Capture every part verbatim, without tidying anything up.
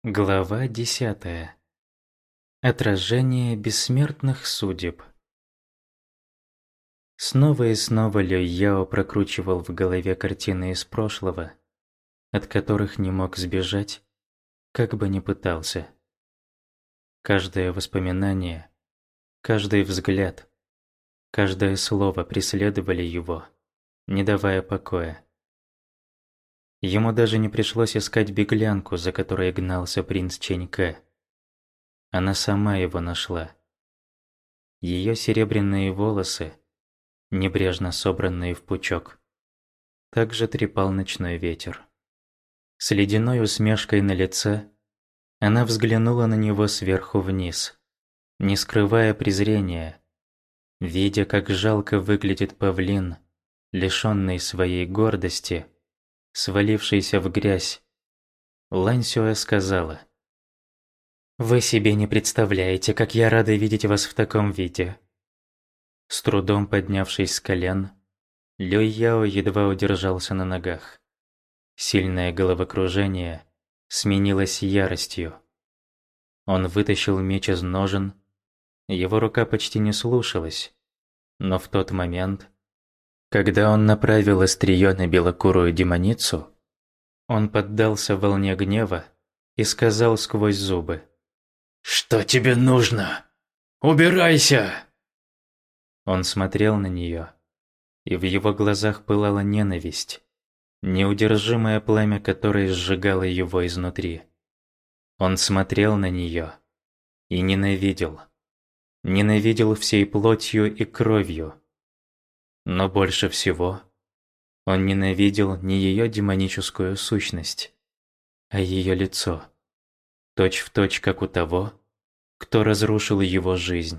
Глава десятая. Отражение бессмертных судеб. Снова и снова Лю Яо прокручивал в голове картины из прошлого, от которых не мог сбежать, как бы ни пытался. Каждое воспоминание, каждый взгляд, каждое слово преследовали его, не давая покоя. Ему даже не пришлось искать беглянку, за которой гнался принц Чэнь-Кэ. Она сама его нашла. Ее серебряные волосы, небрежно собранные в пучок, также трепал ночной ветер. С ледяной усмешкой на лице она взглянула на него сверху вниз, не скрывая презрения, видя, как жалко выглядит павлин, лишённый своей гордости, свалившийся в грязь. Лань Сюэ сказала: «Вы себе не представляете, как я рада видеть вас в таком виде». С трудом поднявшись с колен, Лю Яо едва удержался на ногах. Сильное головокружение сменилось яростью. Он вытащил меч из ножен, его рука почти не слушалась, но в тот момент, когда он направил острие на белокурую демоницу, он поддался волне гнева и сказал сквозь зубы: «Что тебе нужно? Убирайся!» Он смотрел на нее, и в его глазах пылала ненависть, неудержимое пламя которой сжигало его изнутри. Он смотрел на нее и ненавидел. Ненавидел всей плотью и кровью. Но больше всего он ненавидел не ее демоническую сущность, а ее лицо, точь-в-точь как у того, кто разрушил его жизнь.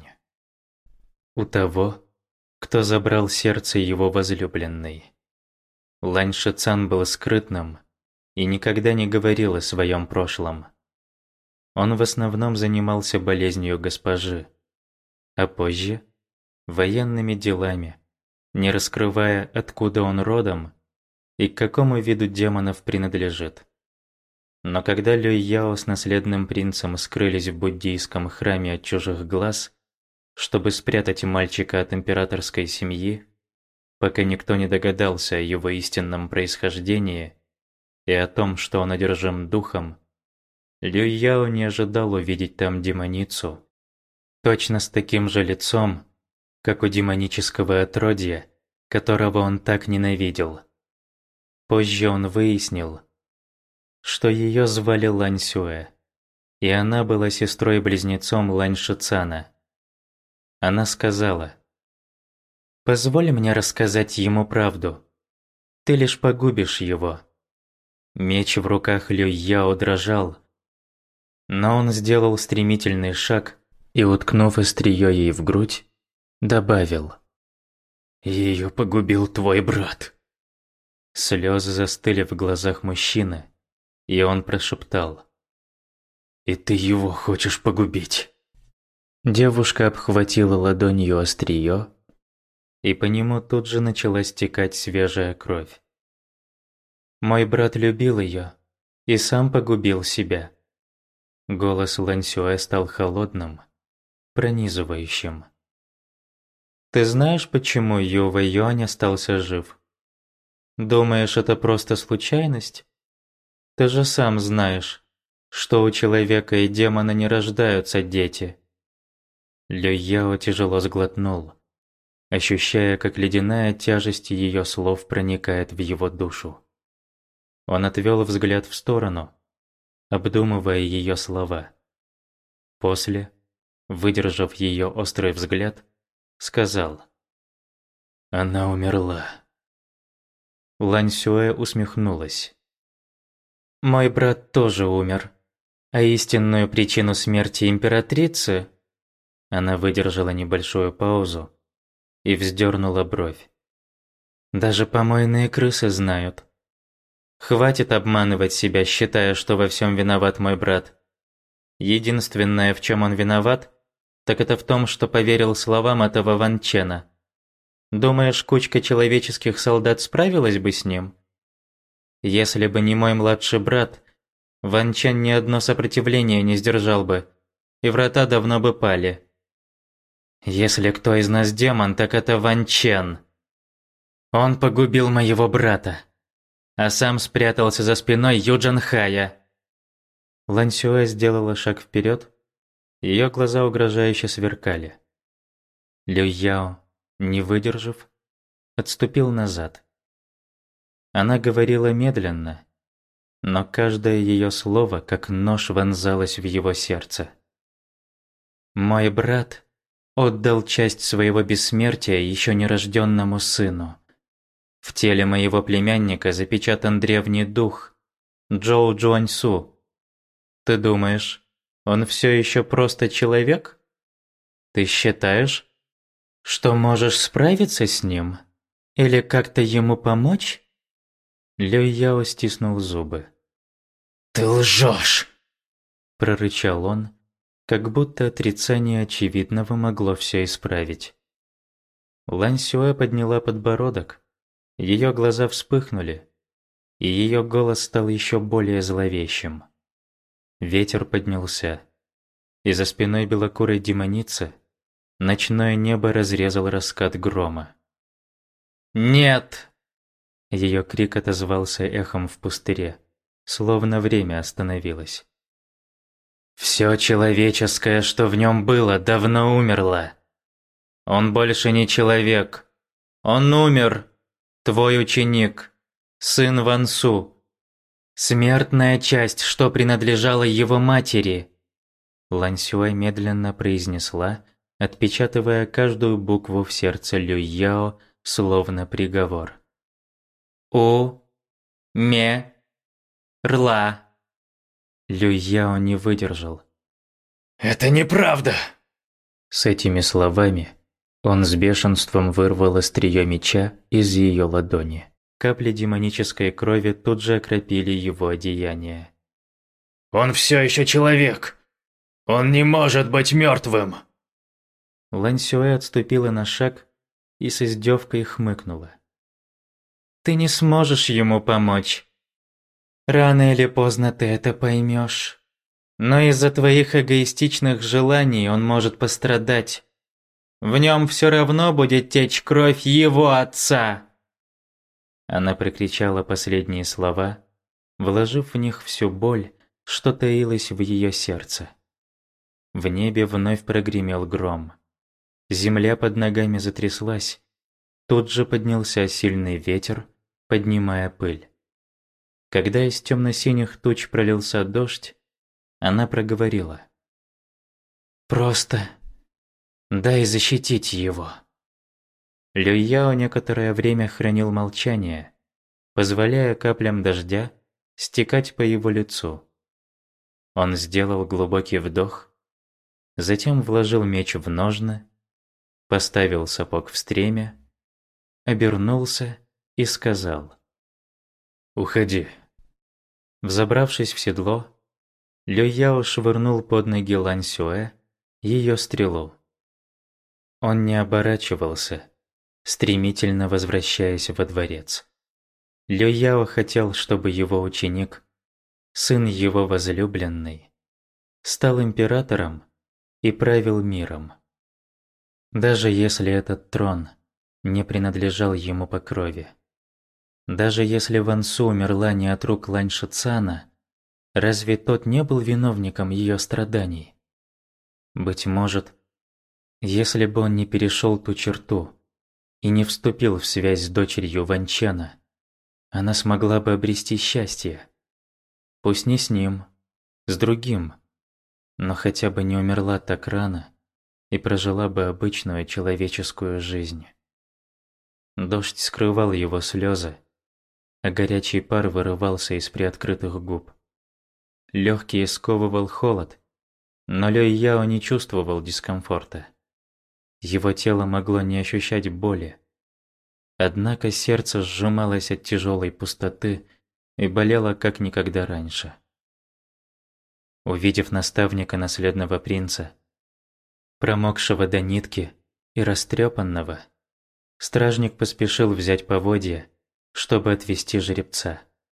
У того, кто забрал сердце его возлюбленной. Лань Шицан был скрытным и никогда не говорил о своем прошлом. Он в основном занимался болезнью госпожи, а позже – военными делами, не раскрывая, откуда он родом и к какому виду демонов принадлежит. Но когда Лю Яо с наследным принцем скрылись в буддийском храме от чужих глаз, чтобы спрятать мальчика от императорской семьи, пока никто не догадался о его истинном происхождении и о том, что он одержим духом, Лю Яо не ожидал увидеть там демоницу, точно с таким же лицом, как у демонического отродья, которого он так ненавидел. Позже он выяснил, что ее звали Лань Сюэ, и она была сестрой-близнецом Лань Шицана. Она сказала: «Позволь мне рассказать ему правду. Ты лишь погубишь его». Меч в руках Лю Яо дрожал, но он сделал стремительный шаг и, уткнув острие ей в грудь, добавил: «Ее погубил твой брат». Слезы застыли в глазах мужчины, и он прошептал: «И ты его хочешь погубить?» Девушка обхватила ладонью острие, и по нему тут же начала стекать свежая кровь. «Мой брат любил ее и сам погубил себя». Голос Лань Сюэ стал холодным, пронизывающим. «Ты знаешь, почему Ю Вэй Юань остался жив? Думаешь, это просто случайность? Ты же сам знаешь, что у человека и демона не рождаются дети». Лю Яо тяжело сглотнул, ощущая, как ледяная тяжесть ее слов проникает в его душу. Он отвел взгляд в сторону, обдумывая ее слова. После, выдержав ее острый взгляд, сказал: «Она умерла». Лань Сюэ усмехнулась. «Мой брат тоже умер, а истинную причину смерти императрицы...» Она выдержала небольшую паузу и вздернула бровь. «Даже помойные крысы знают. Хватит обманывать себя, считая, что во всем виноват мой брат. Единственное, в чем он виноват, так это в том, что поверил словам этого Ван Чена. Думаешь, кучка человеческих солдат справилась бы с ним? Если бы не мой младший брат, Ван Чен ни одно сопротивление не сдержал бы, и врата давно бы пали. Если кто из нас демон, так это Ван Чен. Он погубил моего брата, а сам спрятался за спиной Ю Джанхая. Лань Сюэ сделала шаг вперед, ее глаза угрожающе сверкали. Лю Яо, не выдержав, отступил назад. Она говорила медленно, но каждое ее слово, как нож, вонзалось в его сердце. «Мой брат отдал часть своего бессмертия еще нерожденному сыну. В теле моего племянника запечатан древний дух Джоу Джуаньсу. Ты думаешь, он все еще просто человек? Ты считаешь, что можешь справиться с ним? Или как-то ему помочь?» Лю Яо стиснул зубы. «Ты лжешь!» – прорычал он, как будто отрицание очевидного могло все исправить. Лань Сюэ подняла подбородок, ее глаза вспыхнули, и ее голос стал еще более зловещим. Ветер поднялся, и за спиной белокурой демоницы ночное небо разрезал раскат грома. «Нет!» Ее крик отозвался эхом в пустыре, словно время остановилось. «Все человеческое, что в нем было, давно умерло. Он больше не человек. Он умер, твой ученик, сын Ван Су. Смертная часть, что принадлежала его матери». Лань Сюэ медленно произнесла, отпечатывая каждую букву в сердце Лю Яо, словно приговор. «У, ме, рла». Лю Яо не выдержал. «Это неправда!» С этими словами он с бешенством вырвал острие меча из ее ладони. Капли демонической крови тут же окропили его одеяние. «Он все еще человек! Он не может быть мертвым!» Лань Сюэ отступила на шаг и с издевкой хмыкнула. «Ты не сможешь ему помочь. Рано или поздно ты это поймешь. Но из-за твоих эгоистичных желаний он может пострадать. В нем все равно будет течь кровь его отца!» Она прокричала последние слова, вложив в них всю боль, что таилась в ее сердце. В небе вновь прогремел гром. Земля под ногами затряслась. Тут же поднялся сильный ветер, поднимая пыль. Когда из темно-синих туч пролился дождь, она проговорила: «Просто дай защитить его». Лю Яо некоторое время хранил молчание, позволяя каплям дождя стекать по его лицу. Он сделал глубокий вдох, затем вложил меч в ножны, поставил сапог в стремя, обернулся и сказал: «Уходи». Взобравшись в седло, Лю Яо швырнул под ноги Лань Сюэ ее стрелу. Он не оборачивался, стремительно возвращаясь во дворец. Лю Яо хотел, чтобы его ученик, сын его возлюбленной, стал императором и правил миром. Даже если этот трон не принадлежал ему по крови. Даже если Ван Су умерла не от рук Лань Шицана, разве тот не был виновником ее страданий? Быть может, если бы он не перешел ту черту и не вступил в связь с дочерью Ван Чена, она смогла бы обрести счастье. Пусть не с ним, с другим, но хотя бы не умерла так рано и прожила бы обычную человеческую жизнь. Дождь скрывал его слезы, а горячий пар вырывался из приоткрытых губ. Легкие сковывал холод, но Лю Яо не чувствовал дискомфорта. Его тело могло не ощущать боли. Однако сердце сжималось от тяжелой пустоты и болело как никогда раньше. Увидев наставника наследного принца, промокшего до нитки и растрепанного, стражник поспешил взять поводья, чтобы отвести жеребца.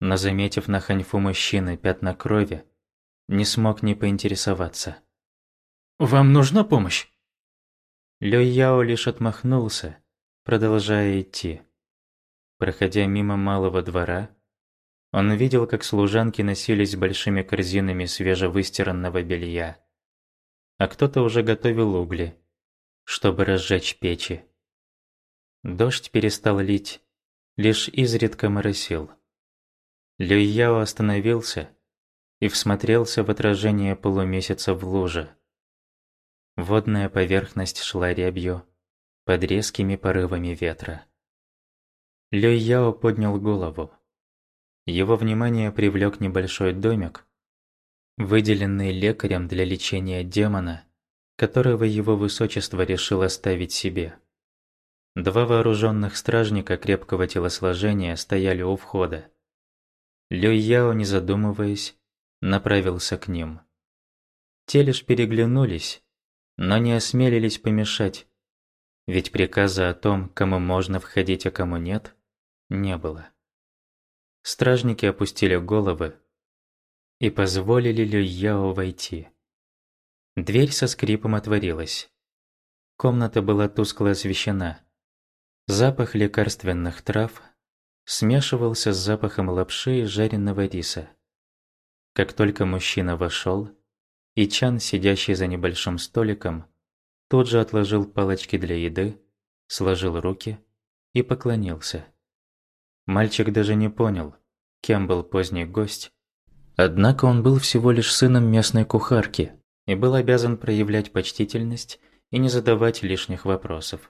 но, заметив на Ханьфу мужчины пятна крови, не смог не поинтересоваться. «Вам нужна помощь?» Лю Яо лишь отмахнулся, продолжая идти. Проходя мимо малого двора, он видел, как служанки носились с большими корзинами свежевыстиранного белья, а кто-то уже готовил угли, чтобы разжечь печи. Дождь перестал лить, лишь изредка моросил. Лю Яо остановился и всмотрелся в отражение полумесяца в луже. Водная поверхность шла рябью под резкими порывами ветра. Лю Яо поднял голову. Его внимание привлек небольшой домик, выделенный лекарем для лечения демона, которого его высочество решил оставить себе. Два вооруженных стражника крепкого телосложения стояли у входа. Лю Яо, не задумываясь, направился к ним. Те лишь переглянулись, но не осмелились помешать, ведь приказа о том, кому можно входить, а кому нет, не было. Стражники опустили головы и позволили Лю Яо войти. Дверь со скрипом отворилась. Комната была тускло освещена. Запах лекарственных трав смешивался с запахом лапши и жареного риса. Как только мужчина вошел, Ичан, сидящий за небольшим столиком, тут же отложил палочки для еды, сложил руки и поклонился. Мальчик даже не понял, кем был поздний гость, однако он был всего лишь сыном местной кухарки и был обязан проявлять почтительность и не задавать лишних вопросов.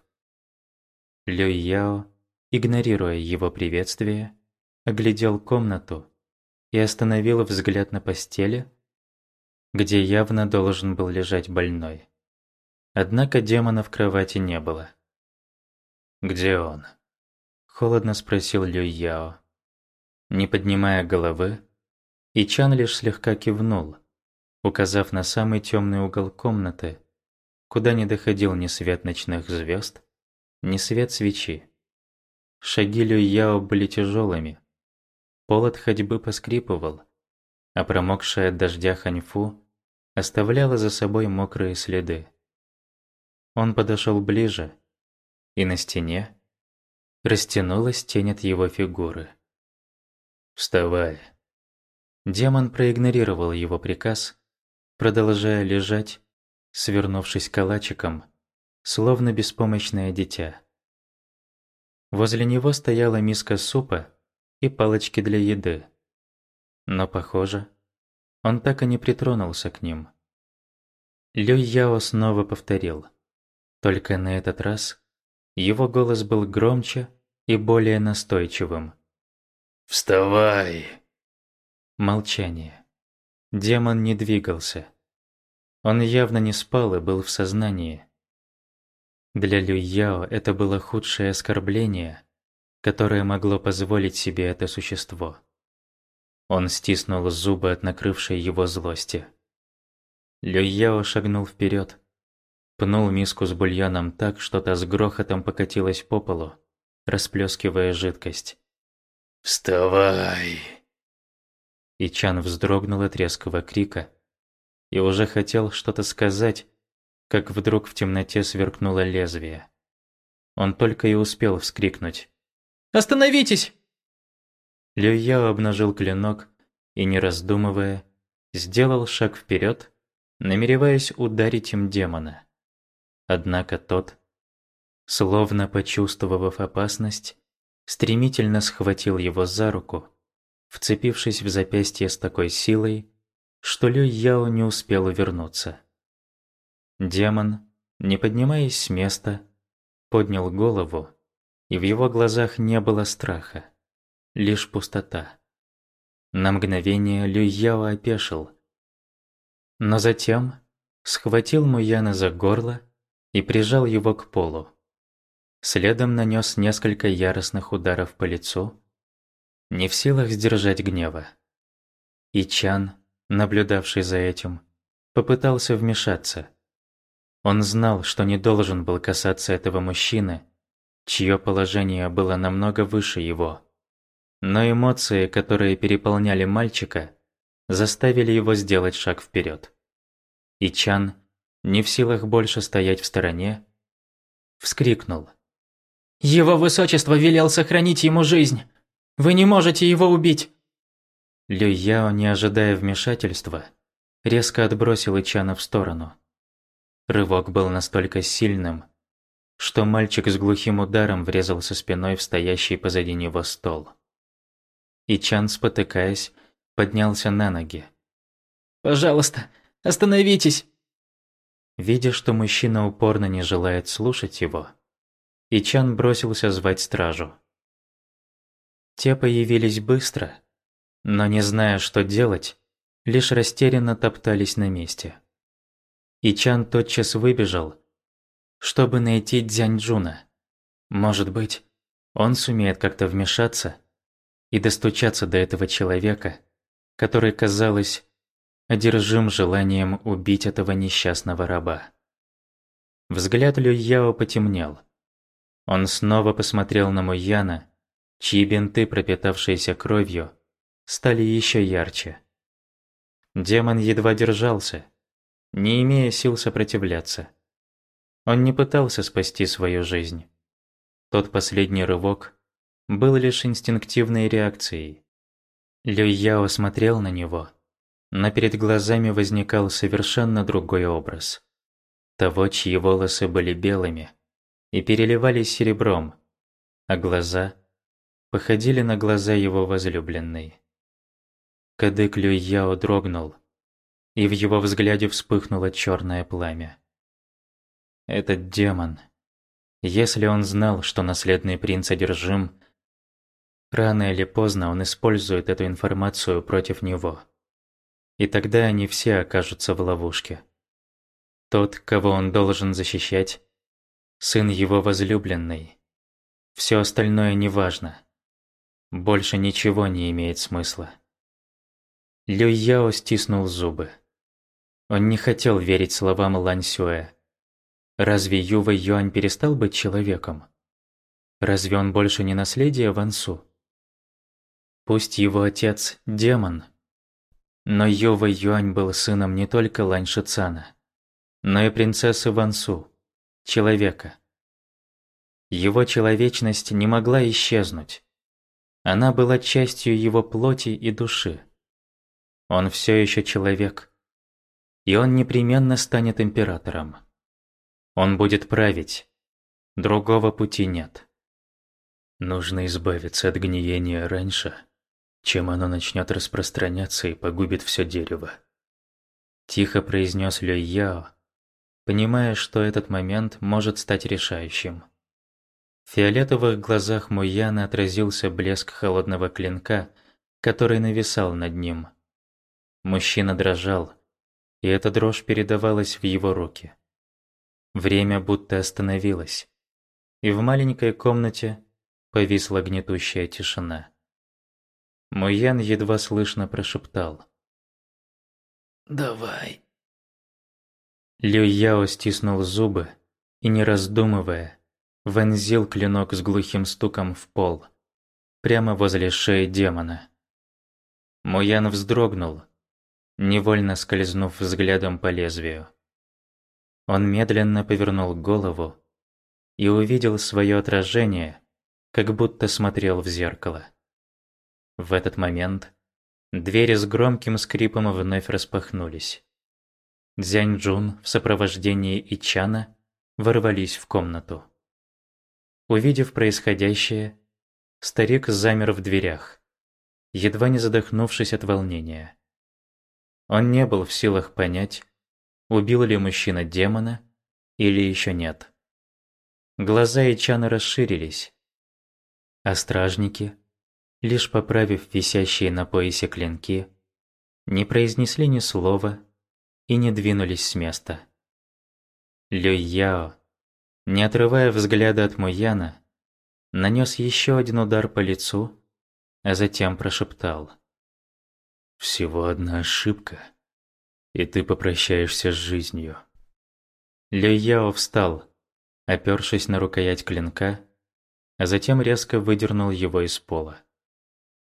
Лю Яо, игнорируя его приветствие, оглядел комнату и остановил взгляд на постели, где явно должен был лежать больной. Однако демона в кровати не было. «Где он?» – холодно спросил Лю Яо. Не поднимая головы, Ичан лишь слегка кивнул, указав на самый темный угол комнаты, куда не доходил ни свет ночных звезд, ни свет свечи. Шаги Лю Яо были тяжелыми, пол от ходьбы поскрипывал, а промокшая от дождя Ханьфу оставляла за собой мокрые следы. Он подошел ближе, и на стене растянулась тень от его фигуры. «Вставай!» Демон проигнорировал его приказ, продолжая лежать, свернувшись калачиком, словно беспомощное дитя. Возле него стояла миска супа и палочки для еды. Но, похоже, он так и не притронулся к ним. Лю Яо снова повторил. Только на этот раз его голос был громче и более настойчивым. «Вставай!» Молчание. Демон не двигался. Он явно не спал и был в сознании. Для Лю Яо это было худшее оскорбление, которое могло позволить себе это существо. Он стиснул зубы от накрывшей его злости. Лю Яо шагнул вперед, пнул миску с бульоном так, что та с грохотом покатилась по полу, расплескивая жидкость. «Вставай!» Ичан вздрогнул от резкого крика и уже хотел что-то сказать, как вдруг в темноте сверкнуло лезвие. Он только и успел вскрикнуть: «Остановитесь!» Лю Яо обнажил клинок и, не раздумывая, сделал шаг вперед, намереваясь ударить им демона. Однако тот, словно почувствовав опасность, стремительно схватил его за руку, вцепившись в запястье с такой силой, что Лю Яо не успел увернуться. Демон, не поднимаясь с места, поднял голову, и в его глазах не было страха, лишь пустота. На мгновение Лю Яо опешил, но затем схватил Муяна за горло и прижал его к полу. Следом нанес несколько яростных ударов по лицу, не в силах сдержать гнева. Ичан, наблюдавший за этим, попытался вмешаться. Он знал, что не должен был касаться этого мужчины, чье положение было намного выше его. Но эмоции, которые переполняли мальчика, заставили его сделать шаг вперед. И Чан, не в силах больше стоять в стороне, вскрикнул. «Его высочество велел сохранить ему жизнь! Вы не можете его убить!» Лю Яо, не ожидая вмешательства, резко отбросил Ичана в сторону. Рывок был настолько сильным, что мальчик с глухим ударом врезался спиной в стоящий позади него стол. Ичан, спотыкаясь, поднялся на ноги. «Пожалуйста, остановитесь!» Видя, что мужчина упорно не желает слушать его, Ичан бросился звать стражу. Те появились быстро, но, не зная, что делать, лишь растерянно топтались на месте. Ичан тотчас выбежал, чтобы найти Дзяньчжуна. Может быть, он сумеет как-то вмешаться и достучаться до этого человека, который, казалось, одержим желанием убить этого несчастного раба. Взгляд Лю Яо потемнел. Он снова посмотрел на Муяна, чьи бинты, пропитавшиеся кровью, стали еще ярче. Демон едва держался, не имея сил сопротивляться. Он не пытался спасти свою жизнь. Тот последний рывок был лишь инстинктивной реакцией. Лю Яо смотрел на него, но перед глазами возникал совершенно другой образ. Того, чьи волосы были белыми и переливались серебром, а глаза походили на глаза его возлюбленной. Кадык Лю Яо дрогнул, и в его взгляде вспыхнуло черное пламя. Этот демон, если он знал, что наследный принц одержим, рано или поздно он использует эту информацию против него. И тогда они все окажутся в ловушке. Тот, кого он должен защищать, сын его возлюбленной. Все остальное неважно. Больше ничего не имеет смысла. Лю Яо стиснул зубы. Он не хотел верить словам Лань Сюэ. Разве Ювэй Юань перестал быть человеком? Разве он больше не наследие Ван Су? Пусть его отец – демон, но Ювэй Юань был сыном не только Лань Шицана, но и принцессы Ван Су, человека. Его человечность не могла исчезнуть. Она была частью его плоти и души. Он все еще человек, и он непременно станет императором. Он будет править, другого пути нет. Нужно избавиться от гниения раньше, чем оно начнет распространяться и погубит все дерево. Тихо произнес Лю Яо, понимая, что этот момент может стать решающим. В фиолетовых глазах Муяна отразился блеск холодного клинка, который нависал над ним. Мужчина дрожал, и эта дрожь передавалась в его руки. Время будто остановилось, и в маленькой комнате повисла гнетущая тишина. Муян едва слышно прошептал: «Давай». Лю Яо стиснул зубы и, не раздумывая, вонзил клинок с глухим стуком в пол, прямо возле шеи демона. Муян вздрогнул, невольно скользнув взглядом по лезвию. Он медленно повернул голову и увидел свое отражение, как будто смотрел в зеркало. В этот момент двери с громким скрипом вновь распахнулись. Дзяньчжун в сопровождении Ичана ворвались в комнату. Увидев происходящее, старик замер в дверях, едва не задохнувшись от волнения. Он не был в силах понять, убил ли мужчина демона или еще нет. Глаза Ичана расширились, а стражники, лишь поправив висящие на поясе клинки, не произнесли ни слова и не двинулись с места. Лю Яо, не отрывая взгляда от Муяна, нанес еще один удар по лицу, а затем прошептал: «Всего одна ошибка, и ты попрощаешься с жизнью». Лю Яо встал, опёршись на рукоять клинка, а затем резко выдернул его из пола.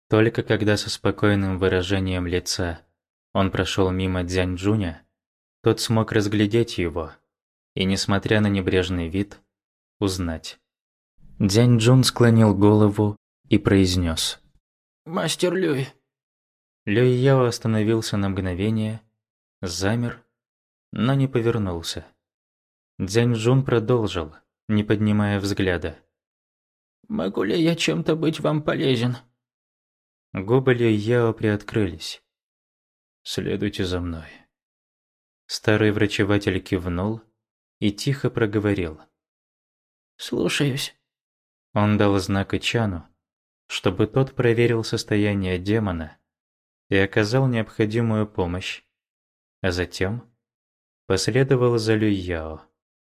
Только когда со спокойным выражением лица он прошел мимо Дзянь-Джуня, тот смог разглядеть его и, несмотря на небрежный вид, узнать. Дзянь-Джун склонил голову и произнес: «Мастер Люй». Люй Яо остановился на мгновение, замер, но не повернулся. Дзянь-Джун продолжил, не поднимая взгляда: «Могу ли я чем-то быть вам полезен?» Губы Люй Яо приоткрылись. «Следуйте за мной». Старый врачеватель кивнул и тихо проговорил: «Слушаюсь». Он дал знак Ичану, чтобы тот проверил состояние демона и оказал необходимую помощь, а затем последовал за Люй Яо.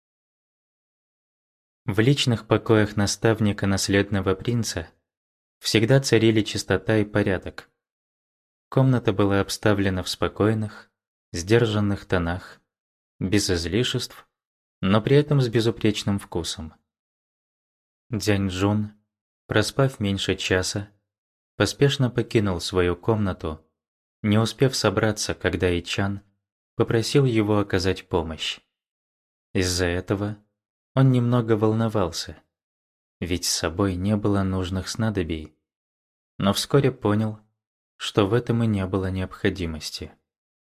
В личных покоях наставника наследного принца всегда царили чистота и порядок. Комната была обставлена в спокойных, сдержанных тонах, без излишеств, но при этом с безупречным вкусом. Дзянь-Джун, проспав меньше часа, поспешно покинул свою комнату, не успев собраться, когда Ичан попросил его оказать помощь. Из-за этого он немного волновался, ведь с собой не было нужных снадобий, но вскоре понял, что в этом и не было необходимости.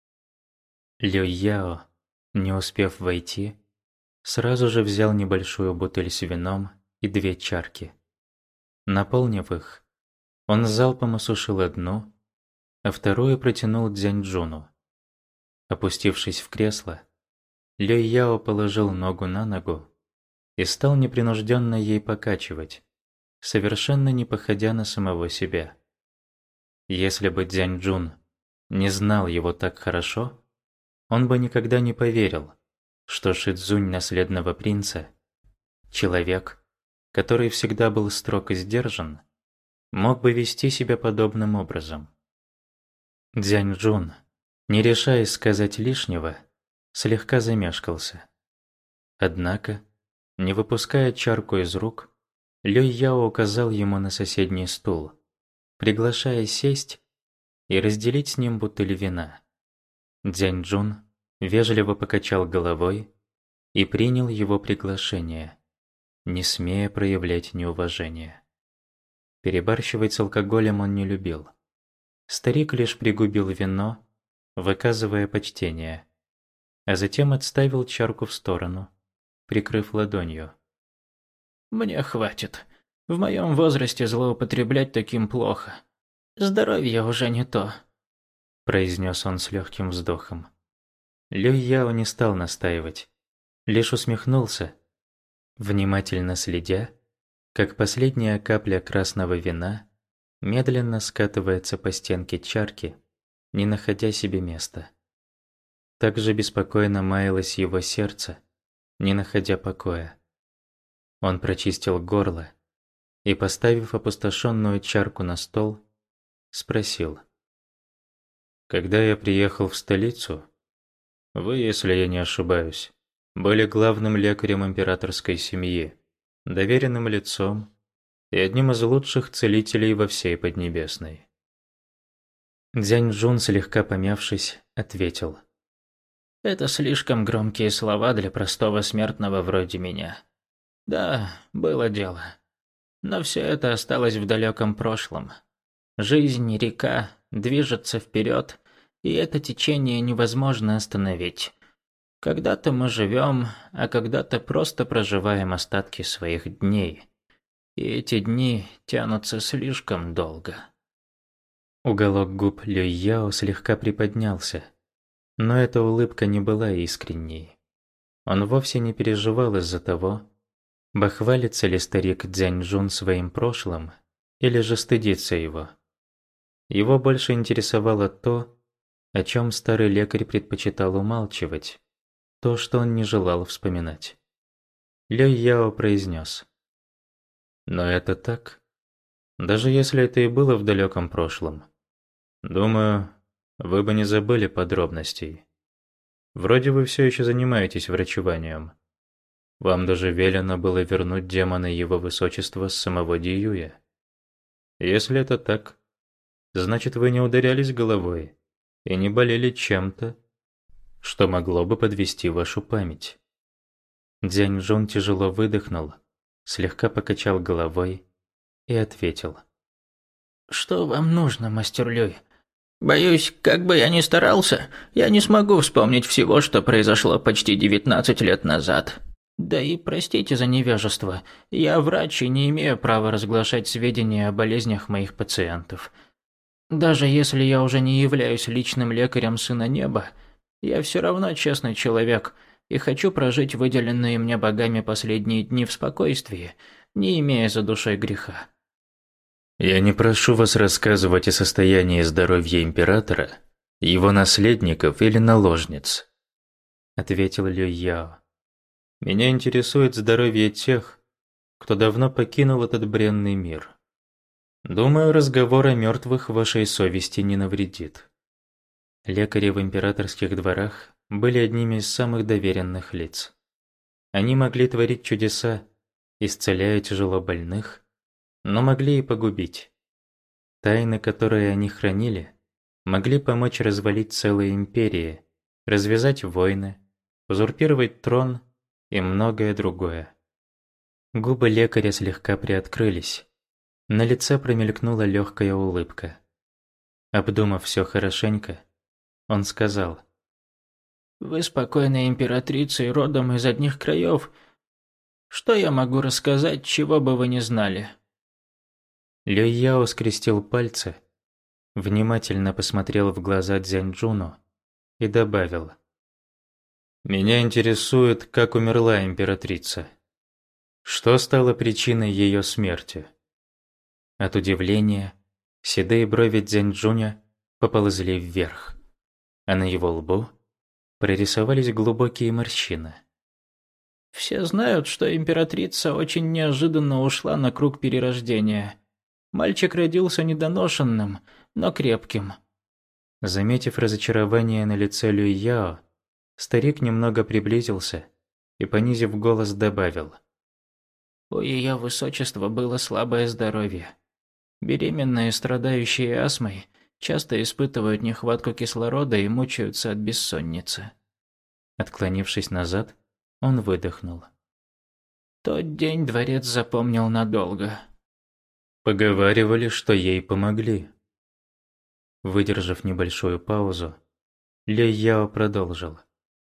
Люй Яо, не успев войти, сразу же взял небольшую бутыль с вином и две чарки. Наполнив их, он залпом осушил одну, а вторую протянул Дзянь-Джуну. Опустившись в кресло, Люй Яо положил ногу на ногу и стал непринужденно ей покачивать, совершенно не походя на самого себя. Если бы Дзянь-Джун не знал его так хорошо, он бы никогда не поверил, что Шицзунь наследного принца, человек, который всегда был строг и сдержан, мог бы вести себя подобным образом. Дзянь-Джун, не решаясь сказать лишнего, слегка замешкался. Однако, не выпуская чарку из рук, Люй Яо указал ему на соседний стул, приглашая сесть и разделить с ним бутыль вина. Дзянь-Джун вежливо покачал головой и принял его приглашение, не смея проявлять неуважение. Перебарщивать с алкоголем он не любил. Старик лишь пригубил вино, выказывая почтение, а затем отставил чарку в сторону, прикрыв ладонью. «Мне хватит. В моем возрасте злоупотреблять таким плохо. Здоровье уже не то», — произнес он с легким вздохом. Люй Яо не стал настаивать, лишь усмехнулся, внимательно следя, как последняя капля красного вина медленно скатывается по стенке чарки, не находя себе места. Так же беспокойно маялось его сердце, не находя покоя. Он прочистил горло и, поставив опустошенную чарку на стол, спросил: «Когда я приехал в столицу, вы, если я не ошибаюсь, были главным лекарем императорской семьи, доверенным лицом и одним из лучших целителей во всей Поднебесной». Дзянь-Джун, слегка помявшись, ответил: «Это слишком громкие слова для простого смертного вроде меня. Да, было дело. Но все это осталось в далеком прошлом. Жизнь, река, движется вперед, и это течение невозможно остановить. Когда-то мы живем, а когда-то просто проживаем остатки своих дней. И эти дни тянутся слишком долго». Уголок губ Люй Яо слегка приподнялся, но эта улыбка не была искренней. Он вовсе не переживал из-за того, бахвалится ли старик Дзянь-Джун своим прошлым или же стыдится его. Его больше интересовало то, о чем старый лекарь предпочитал умалчивать, то, что он не желал вспоминать. Люй Яо произнес: «Но это так. Даже если это и было в далеком прошлом, думаю, вы бы не забыли подробностей. Вроде вы все еще занимаетесь врачеванием. Вам даже велено было вернуть демона его высочества с самого Диюя. Если это так, Значит, вы не ударялись головой и не болели чем-то, что могло бы подвести вашу память. Дзянь-Джун тяжело выдохнул, слегка покачал головой и ответил. «Что вам нужно, мастер Люй? Боюсь, как бы я ни старался, я не смогу вспомнить всего, что произошло почти девятнадцать лет назад. Да и простите за невежество, я врач и не имею права разглашать сведения о болезнях моих пациентов. Даже если я уже не являюсь личным лекарем Сына Неба, я все равно честный человек и хочу прожить выделенные мне богами последние дни в спокойствии, не имея за душой греха». Я не прошу вас рассказывать о состоянии здоровья императора, его наследников или наложниц, ответил Люй Яо. Меня интересует здоровье тех, кто давно покинул этот бренный мир. Думаю, разговор о мертвых вашей совести не навредит. Лекари в императорских дворах были одними из самых доверенных лиц. Они могли творить чудеса, исцеляя тяжело больных, но могли и погубить. Тайны, которые они хранили, могли помочь развалить целые империи, развязать войны, узурпировать трон и многое другое. Губы лекаря слегка приоткрылись. На лице промелькнула легкая улыбка. Обдумав все хорошенько, он сказал: «Вы спокойная императрица и родом из одних краев. Что я могу рассказать, чего бы вы не знали?» Люй Яо скрестил пальцы, внимательно посмотрел в глаза Дзянь-Джуну и добавил: «Меня интересует, как умерла императрица. Что стало причиной ее смерти?» От удивления седые брови Дзянь-Джуня поползли вверх, а на его лбу прорисовались глубокие морщины. «Все знают, что императрица очень неожиданно ушла на круг перерождения. Мальчик родился недоношенным, но крепким». Заметив разочарование на лице Люй Яо, старик немного приблизился и, понизив голос, добавил: «У ее высочества было слабое здоровье. Беременные, страдающие астмой, часто испытывают нехватку кислорода и мучаются от бессонницы». Отклонившись назад, он выдохнул. Тот день дворец запомнил надолго. Поговаривали, что ей помогли. Выдержав небольшую паузу, Люй Яо продолжил: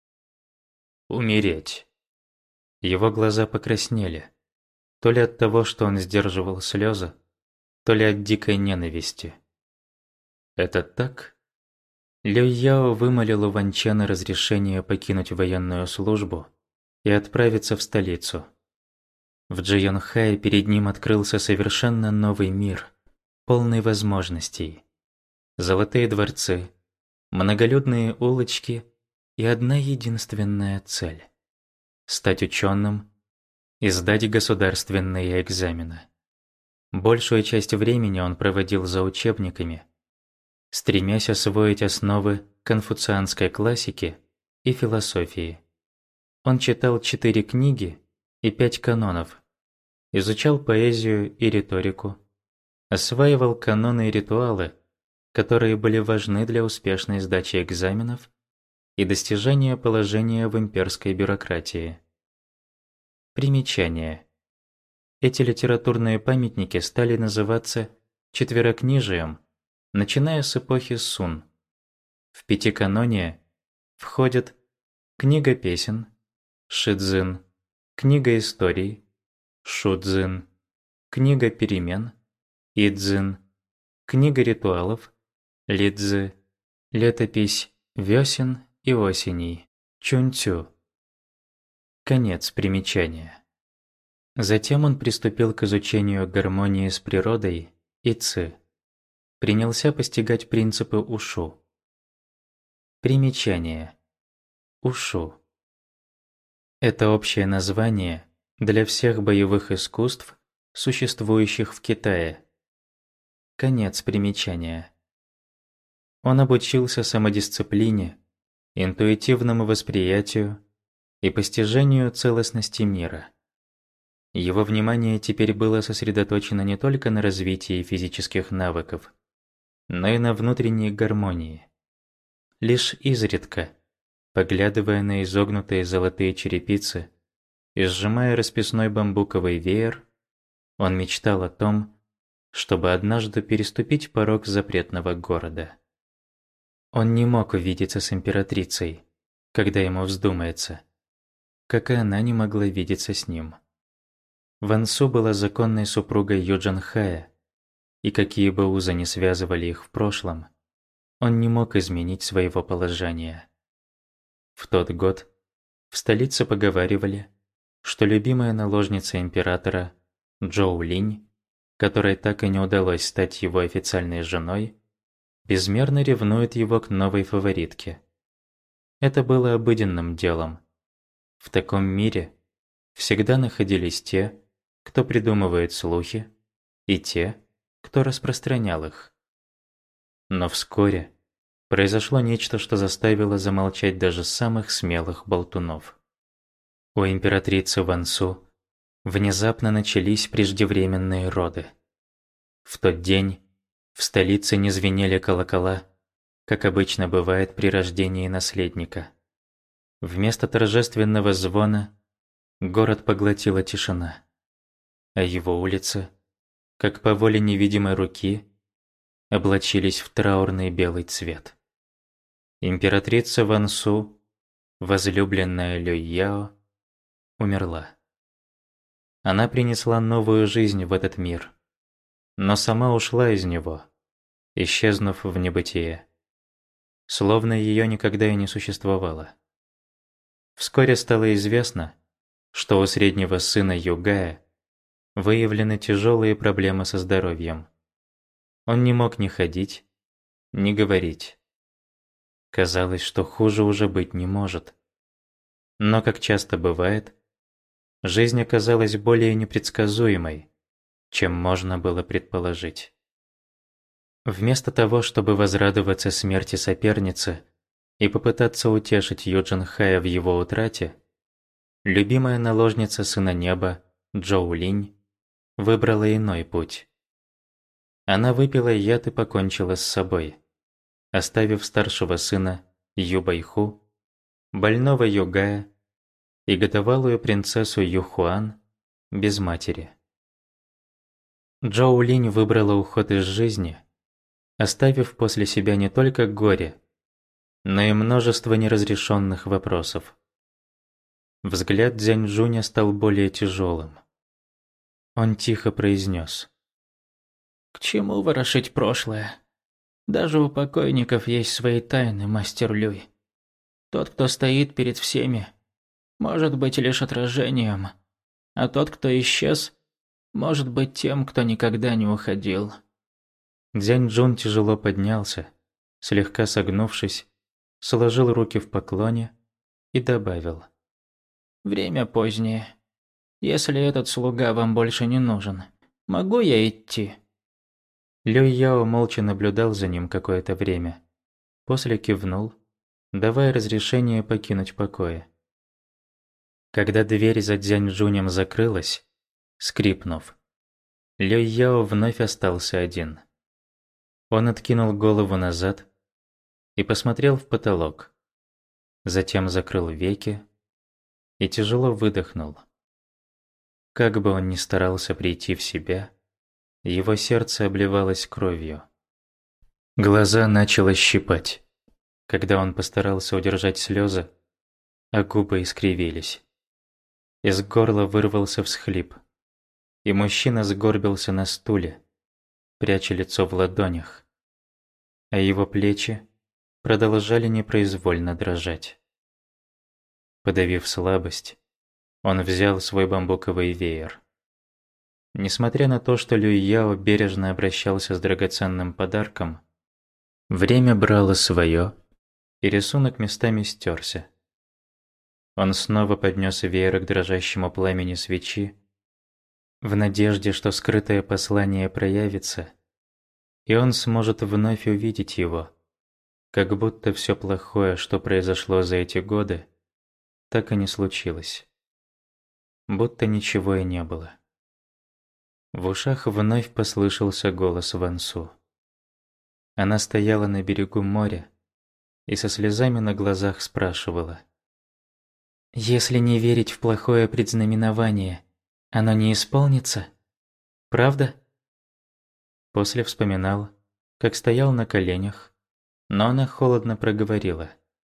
«Умереть». Его глаза покраснели, то ли от того, что он сдерживал слезы, то ли от дикой ненависти. «Это так?» Люй Яо вымолил у Ван Чена разрешение покинуть военную службу и отправиться в столицу. В Джэйонхае перед ним открылся совершенно новый мир, полный возможностей. Золотые дворцы, многолюдные улочки и одна единственная цель – стать ученым и сдать государственные экзамены. Большую часть времени он проводил за учебниками, стремясь освоить основы конфуцианской классики и философии. Он читал четыре книги и пять канонов, изучал поэзию и риторику, осваивал каноны и ритуалы, которые были важны для успешной сдачи экзаменов и достижения положения в имперской бюрократии. Примечание. Эти литературные памятники стали называться четверокнижием, начиная с эпохи Сун. В пятиканоне входят книга песен, Шидзин, книга историй, Шудзин, книга перемен, Идзин, книга ритуалов, Лидзы, летопись весен и осеней, Чунцю. Конец примечания. Затем он приступил к изучению гармонии с природой и ци. Принялся постигать принципы ушу. Примечание. Ушу. Это общее название для всех боевых искусств, существующих в Китае. Конец примечания. Он обучился самодисциплине, интуитивному восприятию и постижению целостности мира. Его внимание теперь было сосредоточено не только на развитии физических навыков, но и на внутренней гармонии. Лишь изредка, поглядывая на изогнутые золотые черепицы и сжимая расписной бамбуковый веер, он мечтал о том, чтобы однажды переступить порог запретного города. Он не мог увидеться с императрицей, когда ему вздумается, как и она не могла видеться с ним. Ван Су была законной супругой Ю Джанхая, и какие бы узы ни связывали их в прошлом, он не мог изменить своего положения. В тот год в столице поговаривали, что любимая наложница императора Джоу Линь, которой так и не удалось стать его официальной женой, безмерно ревнует его к новой фаворитке. Это было обыденным делом. В таком мире всегда находились те, кто придумывает слухи, и те, кто распространял их. Но вскоре произошло нечто, что заставило замолчать даже самых смелых болтунов. У императрицы Ван Су внезапно начались преждевременные роды. В тот день в столице не звенели колокола, как обычно бывает при рождении наследника. Вместо торжественного звона город поглотила тишина, а его улицы, как по воле невидимой руки, облачились в траурный белый цвет. Императрица Ван Су, возлюбленная Люй Яо, умерла. Она принесла новую жизнь в этот мир, но сама ушла из него, исчезнув в небытие, словно ее никогда и не существовало. Вскоре стало известно, что у среднего сына Югая выявлены тяжелые проблемы со здоровьем. Он не мог ни ходить, ни говорить. Казалось, что хуже уже быть не может. Но, как часто бывает, жизнь оказалась более непредсказуемой, чем можно было предположить. Вместо того, чтобы возрадоваться смерти соперницы и попытаться утешить Ю Джанхая в его утрате, любимая наложница Сына Неба Джоу Линь выбрала иной путь. Она выпила яд и покончила с собой, оставив старшего сына Ю Байху, больного Югая и годовалую принцессу Ю Хуан без матери. Джоу Линь выбрала уход из жизни, оставив после себя не только горе, но и множество неразрешенных вопросов. Взгляд Дзянь Жуня стал более тяжелым. Он тихо произнес: «К чему ворошить прошлое? Даже у покойников есть свои тайны, мастер Люй. Тот, кто стоит перед всеми, может быть лишь отражением, а тот, кто исчез, может быть тем, кто никогда не уходил». Дзянь Жун тяжело поднялся, слегка согнувшись, сложил руки в поклоне и добавил: «Время позднее. Если этот слуга вам больше не нужен, могу я идти?» Люй Яо молча наблюдал за ним какое-то время, после кивнул, давая разрешение покинуть покои. Когда дверь за Дзянь Жунем закрылась, скрипнув, Люй Яо вновь остался один. Он откинул голову назад и посмотрел в потолок, затем закрыл веки и тяжело выдохнул. Как бы он ни старался прийти в себя, его сердце обливалось кровью. Глаза начало щипать, когда он постарался удержать слезы, а губы искривились. Из горла вырвался всхлип, и мужчина сгорбился на стуле, пряча лицо в ладонях, а его плечи продолжали непроизвольно дрожать. Подавив слабость, он взял свой бамбуковый веер. Несмотря на то, что Люй Яо бережно обращался с драгоценным подарком, время брало свое, и рисунок местами стерся. Он снова поднес веер к дрожащему пламени свечи, в надежде, что скрытое послание проявится, и он сможет вновь увидеть его, как будто все плохое, что произошло за эти годы, так и не случилось. Будто ничего и не было. В ушах вновь послышался голос Ван Су. Она стояла на берегу моря и со слезами на глазах спрашивала: «Если не верить в плохое предзнаменование, оно не исполнится? Правда?» После вспоминал, как стоял на коленях, но она холодно проговорила: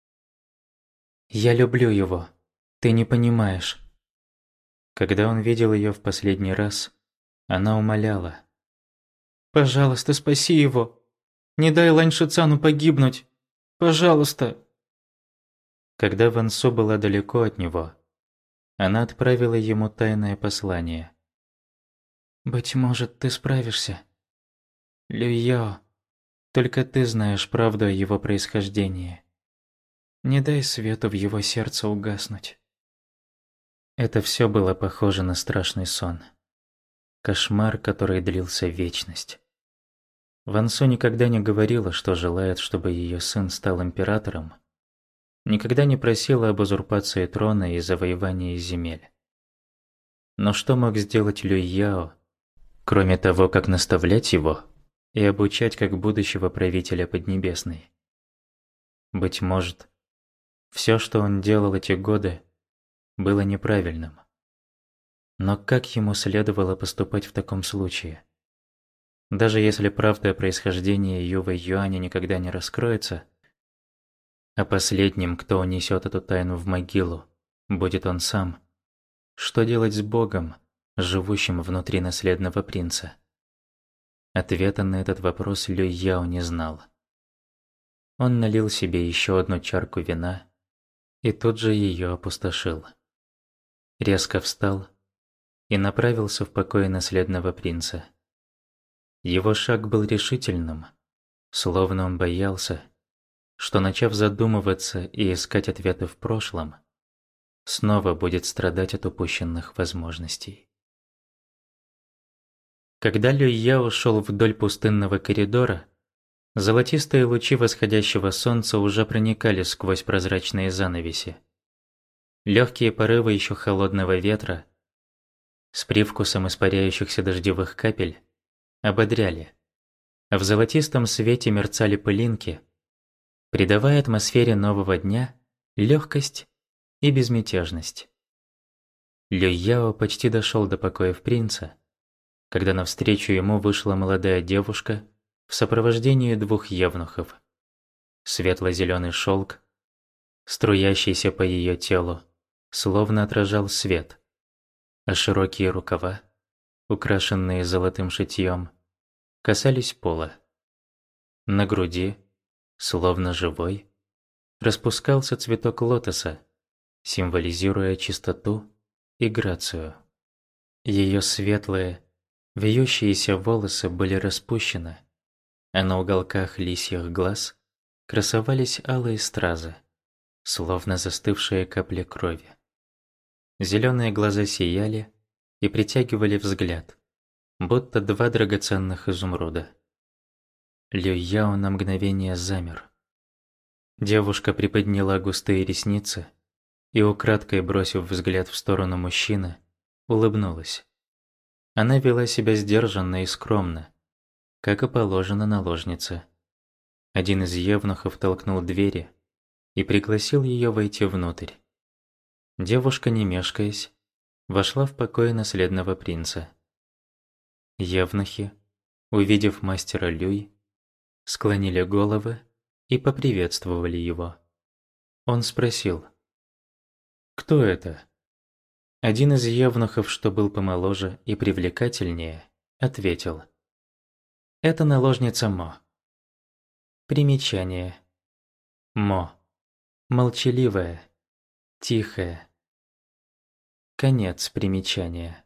«Я люблю его, ты не понимаешь». Когда он видел ее в последний раз, она умоляла: «Пожалуйста, спаси его! Не дай Лань-Шицану погибнуть! Пожалуйста!» Когда Ван Су была далеко от него, она отправила ему тайное послание. «Быть может, ты справишься? Люйяо, только ты знаешь правду о его происхождении. Не дай свету в его сердце угаснуть». Это все было похоже на страшный сон. Кошмар, который длился вечность. Ван Су никогда не говорила, что желает, чтобы ее сын стал императором, никогда не просила об узурпации трона и завоевании земель. Но что мог сделать Люй Яо, кроме того, как наставлять его и обучать как будущего правителя Поднебесной? Быть может, все, что он делал эти годы, было неправильным. Но как ему следовало поступать в таком случае? Даже если правда о происхождении Ювэй Юаня никогда не раскроется, а последним, кто унесет эту тайну в могилу, будет он сам, что делать с Богом, живущим внутри наследного принца? Ответа на этот вопрос Люй Яо не знал. Он налил себе еще одну чарку вина и тут же ее опустошил. Резко встал и направился в покой наследного принца. Его шаг был решительным, словно он боялся, что, начав задумываться и искать ответы в прошлом, снова будет страдать от упущенных возможностей. Когда Люй Яо шел вдоль пустынного коридора, золотистые лучи восходящего солнца уже проникали сквозь прозрачные занавеси. Легкие порывы еще холодного ветра с привкусом испаряющихся дождевых капель ободряли, а в золотистом свете мерцали пылинки, придавая атмосфере нового дня легкость и безмятежность. Люй Яо почти дошел до покоев принца, когда навстречу ему вышла молодая девушка в сопровождении двух евнухов. Светло-зеленый шелк, струящийся по ее телу, словно отражал свет, а широкие рукава, украшенные золотым шитьем, касались пола. На груди, словно живой, распускался цветок лотоса, символизируя чистоту и грацию. Ее светлые, вьющиеся волосы были распущены, а на уголках лисьих глаз красовались алые стразы, словно застывшие капли крови. Зеленые глаза сияли и притягивали взгляд, будто два драгоценных изумруда. Люй Яо на мгновение замер. Девушка приподняла густые ресницы и, украдкой бросив взгляд в сторону мужчины, улыбнулась. Она вела себя сдержанно и скромно, как и положено наложнице. Один из евнухов толкнул двери и пригласил ее войти внутрь. Девушка, не мешкаясь, вошла в покой наследного принца. Евнухи, увидев мастера Люй, склонили головы и поприветствовали его. Он спросил: «Кто это?» Один из евнухов, что был помоложе и привлекательнее, ответил: «Это наложница Мо». Примечание. Мо. Молчаливая, тихая. Конец примечания.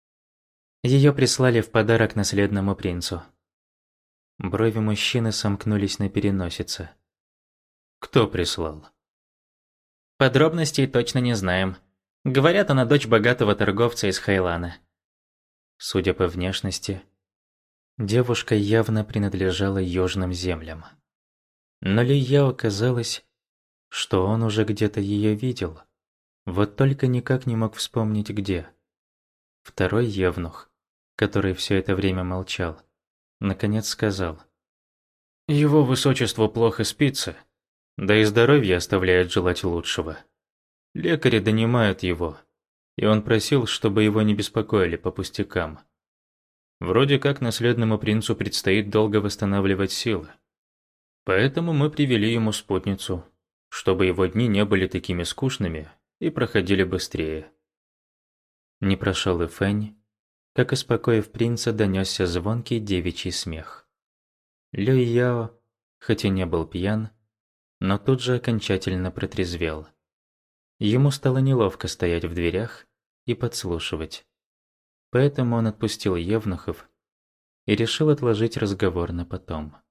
Ее прислали в подарок наследному принцу. Брови мужчины сомкнулись на переносице. «Кто прислал?» «Подробностей точно не знаем. Говорят, она дочь богатого торговца из Хайлана». Судя по внешности, девушка явно принадлежала южным землям. Но Люй Яо казалось, что он уже где-то ее видел, вот только никак не мог вспомнить где. Второй евнух, который все это время молчал, наконец сказал: Его высочеству плохо спится, да и здоровье оставляет желать лучшего. Лекари донимают его, и он просил, чтобы его не беспокоили по пустякам. Вроде как наследному принцу предстоит долго восстанавливать силы. Поэтому мы привели ему спутницу, чтобы его дни не были такими скучными и проходили быстрее. Не прошел и Фэнь, как, успокоив принца, донесся звонкий девичий смех. Люй Яо, хоть и не был пьян, но тут же окончательно протрезвел. Ему стало неловко стоять в дверях и подслушивать. Поэтому он отпустил евнухов и решил отложить разговор на потом.